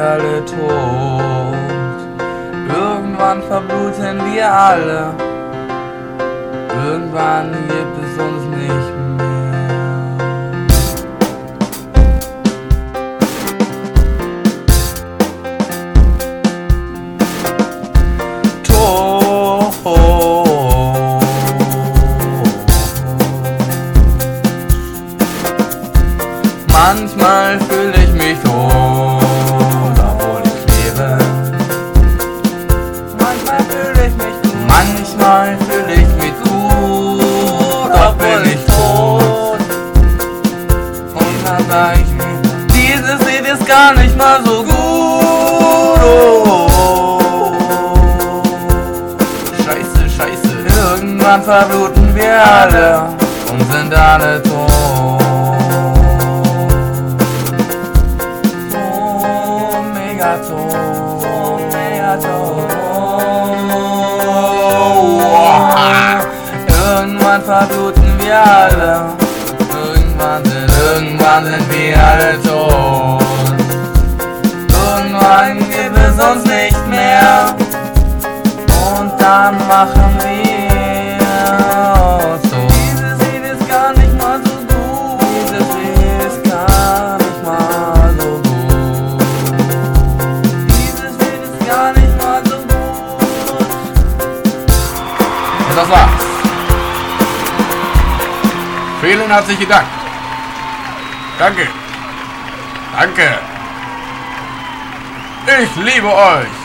alle tot. Irgendwann verbluten wir alle. Irgendwann gibt es uns nicht mehr. Tod. Manchmal fühle ich mich tot, obwohl ich lebe. Manchmal fühle ich mich gut. Manchmal fühle ich mich gut, obwohl ich tot. Und dann sag ich mir, dieses Lied ist gar nicht mal so gut. Scheiße, scheiße. Irgendwann verbluten wir alle und sind alle tot. Irgendwann verbluten wir alle. Irgendwann sind wir alle tot. Irgendwann gibt es uns nicht mehr. Und dann machen wir uns so. Dieses Lied ist gar nicht mal so gut. Dieses Lied ist gar nicht mal so gut. Dieses Lied ist gar nicht mal so gut. Und das war's. Vielen herzlichen Dank. Danke. Danke. Ich liebe euch.